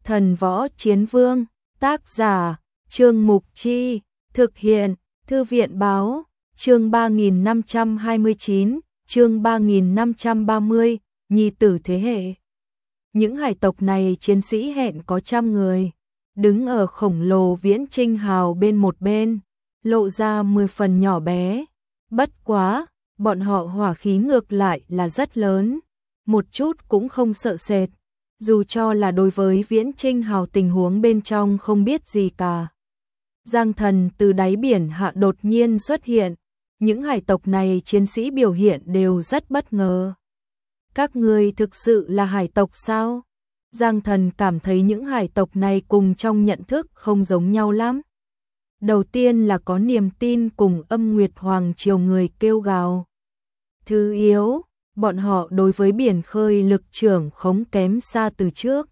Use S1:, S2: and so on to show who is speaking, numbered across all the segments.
S1: Thần Võ Chiến Vương, tác giả, Trương Mục Chi, thực hiện, Thư viện Báo, chương 3529, chương 3530, nhi tử thế hệ. Những hải tộc này chiến sĩ hẹn có 100 người, đứng ở khổng lồ viễn trinh hào bên một bên, lộ ra 10 phần nhỏ bé. Bất quá, bọn họ hỏa khí ngược lại là rất lớn, một chút cũng không sợ sệt, dù cho là đối với viễn trinh hào tình huống bên trong không biết gì cả. Giang Thần từ đáy biển hạ đột nhiên xuất hiện, những hải tộc này chiến sĩ biểu hiện đều rất bất ngờ. Các ngươi thực sự là hải tộc sao? Giang Thần cảm thấy những hải tộc này cùng trong nhận thức không giống nhau lắm. Đầu tiên là có niềm tin cùng Âm Nguyệt Hoàng Triều người kêu gào. Thứ yếu, bọn họ đối với biển khơi lực trưởng khống kém xa từ trước.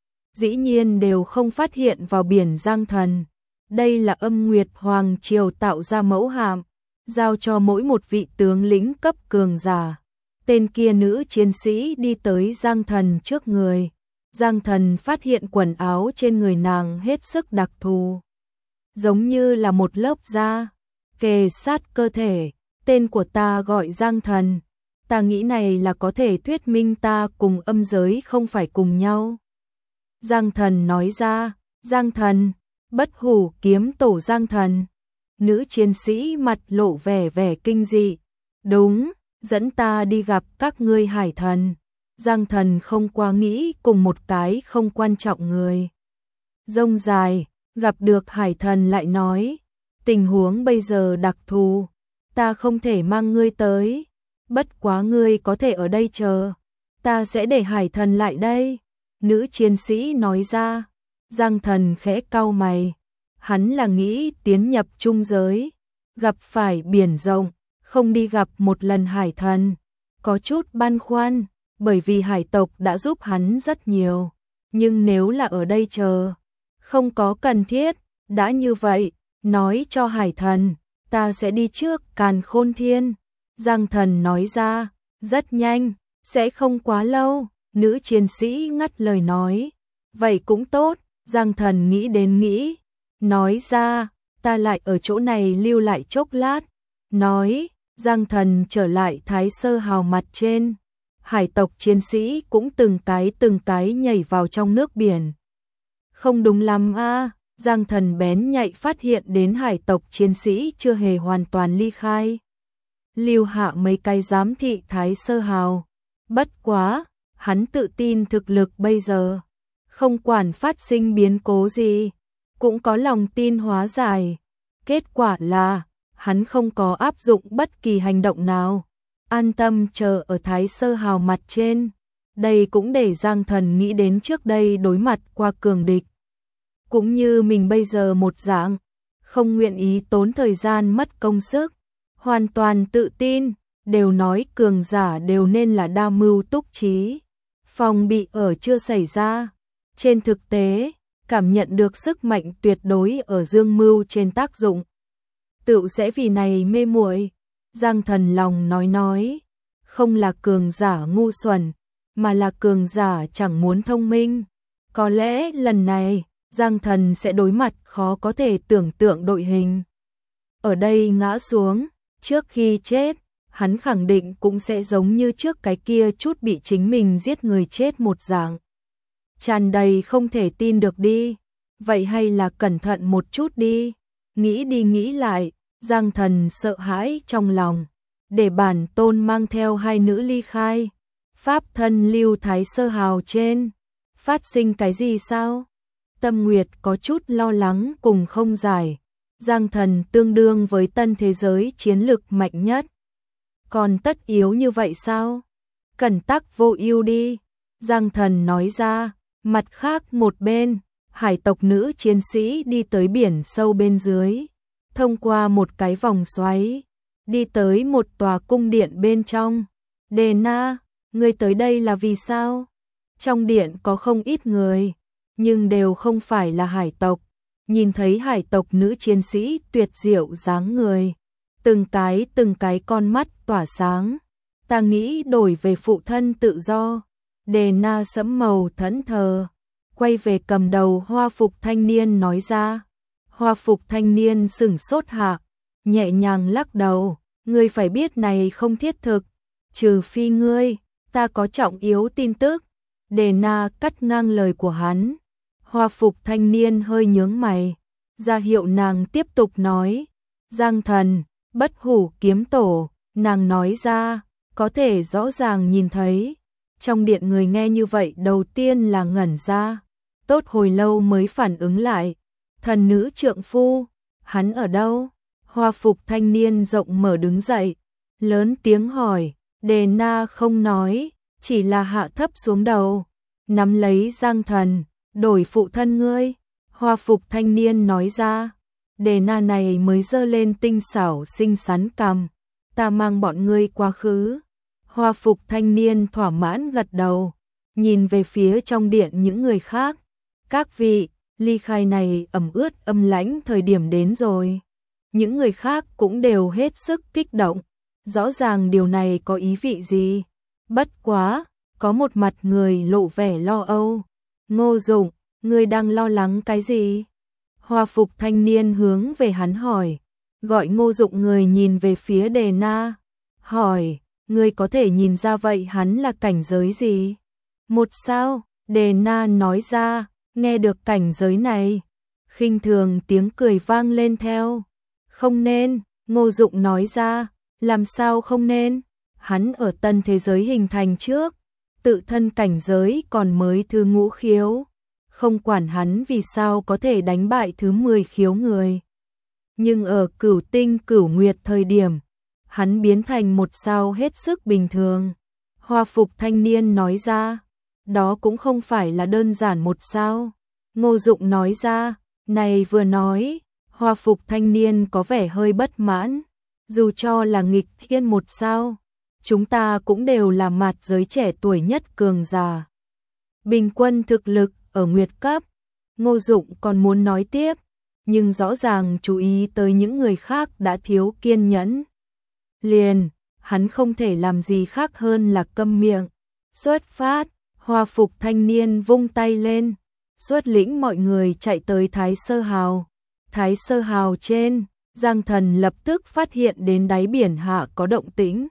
S1: Dĩ nhiên đều không phát hiện vào biển Giang Thần. Đây là Âm Nguyệt Hoàng Triều tạo ra mẫu hạm, giao cho mỗi một vị tướng lĩnh cấp cường giả. Tên kia nữ chiến sĩ đi tới Giang Thần trước người. Giang Thần phát hiện quần áo trên người nàng hết sức đặc thù, giống như là một lớp da kề sát cơ thể. Tên của ta gọi Giang Thần, ta nghĩ này là có thể thuyết minh ta cùng âm giới không phải cùng nhau. Giang Thần nói ra. Giang Thần, Bất Hủ kiếm tổ Giang Thần. Nữ chiến sĩ mặt lộ vẻ kinh dị. Đúng, dẫn ta đi gặp các ngươi hải thần. Giang Thần không quá nghĩ cùng một cái không quan trọng người rông dài, gặp được hải thần lại nói, tình huống bây giờ đặc thù, ta không thể mang ngươi tới, bất quá ngươi có thể ở đây chờ, ta sẽ để hải thần lại đây. Nữ chiến sĩ nói ra. Giang Thần khẽ cau mày, hắn là nghĩ tiến nhập trung giới, gặp phải biển rộng, không đi gặp một lần hải thần, có chút băn khoăn, bởi vì hải tộc đã giúp hắn rất nhiều, nhưng nếu là ở đây chờ, không có cần thiết. Đã như vậy, nói cho hải thần, ta sẽ đi trước Càn Khôn Thiên. Giang Thần nói ra. Rất nhanh, sẽ không quá lâu. Nữ chiến sĩ ngắt lời nói. Vậy cũng tốt. Giang Thần nghĩ đến nghĩ, nói ra, ta lại ở chỗ này lưu lại chốc lát. Nói, Giang Thần trở lại Thái Sơ Hào mặt trên. Hải tộc chiến sĩ cũng từng cái nhảy vào trong nước biển. Không đúng lắm a. Giang Thần bén nhạy phát hiện đến hải tộc chiến sĩ chưa hề hoàn toàn ly khai. Lưu hạ mấy cái giám thị Thái Sơ Hào. Bất quá, hắn tự tin thực lực bây giờ, không quản phát sinh biến cố gì, cũng có lòng tin hóa giải. Kết quả là, hắn không có áp dụng bất kỳ hành động nào, an tâm chờ ở Thái Sơ Hào mặt trên. Đây cũng để Giang Thần nghĩ đến trước đây đối mặt qua cường địch, cũng như mình bây giờ một dạng, không nguyện ý tốn thời gian mất công sức, hoàn toàn tự tin. Đều nói cường giả đều nên là đa mưu túc trí, phòng bị ở chưa xảy ra. Trên thực tế, cảm nhận được sức mạnh tuyệt đối ở dương mưu trên tác dụng, tựu sẽ vì này mê muội. Giang Thần lòng nói, không là cường giả ngu xuẩn, mà là cường giả chẳng muốn thông minh. Có lẽ lần này, Giang Thần sẽ đối mặt khó có thể tưởng tượng đội hình. Ở đây ngã xuống, trước khi chết, hắn khẳng định cũng sẽ giống như trước cái kia chút bị chính mình giết người chết một dạng. Tràn đầy không thể tin được đi. Vậy hay là cẩn thận một chút đi. Nghĩ đi nghĩ lại, Giang Thần sợ hãi trong lòng. Để bản tôn mang theo hai nữ ly khai. Pháp thân lưu Thái Sơ Hào trên. Phát sinh cái gì sao? Tâm Nguyệt có chút lo lắng cùng không giải. Giang Thần tương đương với tân thế giới chiến lực mạnh nhất. Còn tất yếu như vậy sao? Cẩn tắc vô ưu đi. Giang Thần nói ra. Mặt khác một bên, hải tộc nữ chiến sĩ đi tới biển sâu bên dưới, thông qua một cái vòng xoáy, đi tới một tòa cung điện bên trong. Đề Na, ngươi tới đây là vì sao? Trong điện có không ít người, nhưng đều không phải là hải tộc. Nhìn thấy hải tộc nữ chiến sĩ tuyệt diệu dáng người, từng cái con mắt tỏa sáng. Ta nghĩ đổi về phụ thân tự do. Đề Na sẫm màu thẫn thờ, quay về cầm đầu hoa phục thanh niên nói ra. Hoa phục thanh niên sửng sốt hạ, nhẹ nhàng lắc đầu, ngươi phải biết này không thiết thực, trừ phi ngươi, ta có trọng yếu tin tức. Đề Na cắt ngang lời của hắn. Hoa phục thanh niên hơi nhướng mày, ra hiệu nàng tiếp tục nói. Giang thần, bất hủ kiếm tổ, nàng nói ra, có thể rõ ràng nhìn thấy. Trong điện người nghe như vậy đầu tiên là ngẩn ra, tốt hồi lâu mới phản ứng lại. Thần nữ trượng phu, hắn ở đâu? Hoa phục thanh niên rộng mở đứng dậy, lớn tiếng hỏi. Đề Na không nói, chỉ là hạ thấp xuống đầu, nắm lấy Giang thần, đổi phụ thân ngươi. Hoa phục thanh niên nói ra. Đề Na này mới giơ lên tinh xảo xinh xắn cằm, ta mang bọn ngươi quá khứ. Hoa phục thanh niên thỏa mãn gật đầu, nhìn về phía trong điện những người khác. Các vị, ly khai này ẩm ướt âm lãnh thời điểm đến rồi. Những người khác cũng đều hết sức kích động, rõ ràng điều này có ý vị gì. Bất quá, có một mặt người lộ vẻ lo âu. Ngô Dụng, ngươi đang lo lắng cái gì? Hoa phục thanh niên hướng về hắn hỏi. Gọi Ngô Dụng người nhìn về phía Đề Na, hỏi, ngươi có thể nhìn ra vậy hắn là cảnh giới gì? Một sao? Đề Na nói ra, nghe được cảnh giới này, khinh thường tiếng cười vang lên theo. Không nên, Ngô Dụng nói ra, làm sao không nên? Hắn ở tân thế giới hình thành trước, tự thân cảnh giới còn mới thứ ngũ khiếu, không quản hắn vì sao có thể đánh bại thứ 10 khiếu người. Nhưng ở Cửu Tinh Cửu Nguyệt thời điểm, hắn biến thành một sao hết sức bình thường. Hoa phục thanh niên nói ra, đó cũng không phải là đơn giản một sao. Ngô Dụng nói ra, này vừa nói, hoa phục thanh niên có vẻ hơi bất mãn. Dù cho là nghịch thiên một sao, chúng ta cũng đều là mạt giới trẻ tuổi nhất cường giả. Bình quân thực lực ở nguyệt cấp. Ngô Dụng còn muốn nói tiếp, nhưng rõ ràng chú ý tới những người khác đã thiếu kiên nhẫn. Liền, hắn không thể làm gì khác hơn là câm miệng. Xuất phát, hoa phục thanh niên vung tay lên, xuất lĩnh mọi người chạy tới Thái Sơ Hào. Thái Sơ Hào trên, Giang Thần lập tức phát hiện đến đáy biển hạ có động tĩnh.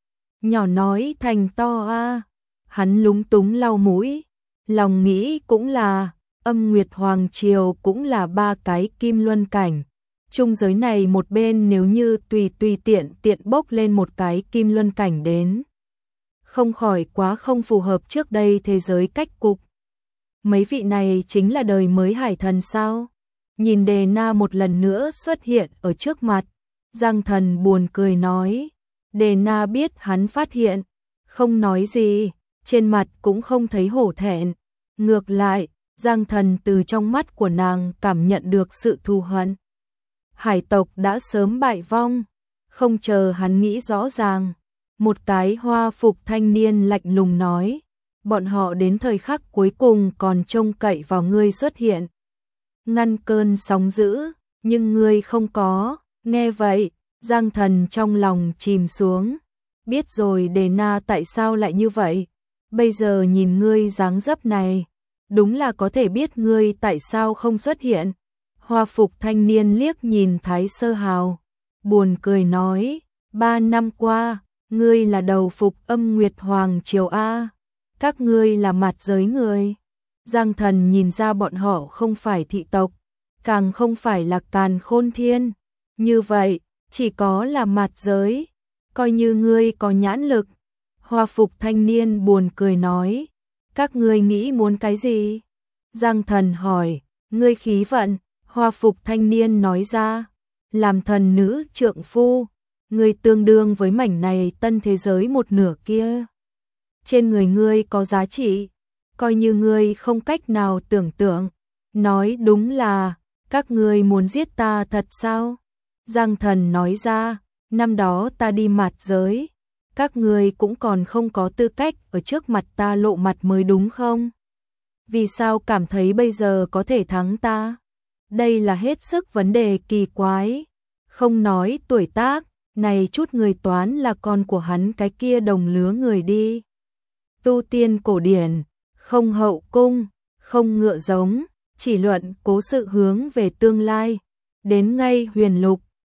S1: Nhỏ nói thành to a, hắn lúng túng lau mũi, lòng nghĩ cũng là, Âm Nguyệt Hoàng Triều cũng là 3 cái kim luân cảnh. Trung giới này một bên nếu như tùy tiện bốc lên một cái kim luân cảnh đến, không khỏi quá không phù hợp trước đây thế giới cách cục. Mấy vị này chính là đời mới hải thần sao? Nhìn Đề Na một lần nữa xuất hiện ở trước mặt, Giang Thần buồn cười nói. Đề Na biết hắn phát hiện, không nói gì, trên mặt cũng không thấy hổ thẹn. Ngược lại, Giang Thần từ trong mắt của nàng cảm nhận được sự thù hận. Hải tộc đã sớm bại vong, không chờ hắn nghĩ rõ ràng. Một cái hoa phục thanh niên lạnh lùng nói, bọn họ đến thời khắc cuối cùng còn trông cậy vào ngươi xuất hiện, ngăn cơn sóng dữ, nhưng ngươi không có. Nghe vậy, Giang Thần trong lòng chìm xuống. Biết rồi Đề Na tại sao lại như vậy. Bây giờ nhìn ngươi dáng dấp này, đúng là có thể biết ngươi tại sao không xuất hiện. Hoa phục thanh niên liếc nhìn Thái Sơ Hào, buồn cười nói, 3 năm qua, ngươi là đầu phục Âm Nguyệt Hoàng Triều A, các ngươi là mạt giới người. Giang Thần nhìn ra bọn họ không phải thị tộc, càng không phải là Càn Khôn Thiên. Như vậy, chỉ có là mạt giới, coi như ngươi có nhãn lực. Hoa phục thanh niên buồn cười nói, các ngươi nghĩ muốn cái gì? Giang Thần hỏi, ngươi khí vận. Hoa phục thanh niên nói ra, làm thần nữ trượng phu, ngươi tương đương với mảnh này tân thế giới một nửa kia. Trên người ngươi có giá trị, coi như ngươi không cách nào tưởng tượng. Nói đúng là, các ngươi muốn giết ta thật sao? Giang Thần nói ra, năm đó ta đi mạt giới, các ngươi cũng còn không có tư cách ở trước mặt ta lộ mặt mới đúng không? Vì sao cảm thấy bây giờ có thể thắng ta? Đây là hết sức vấn đề kỳ quái. Không nói tuổi tác, này chút người toán là con của hắn cái kia đồng lứa người đi. Tu tiên cổ điển, không hậu cung, không ngựa giống, chỉ luận cố sự hướng về tương lai. Đến ngay huyền lục,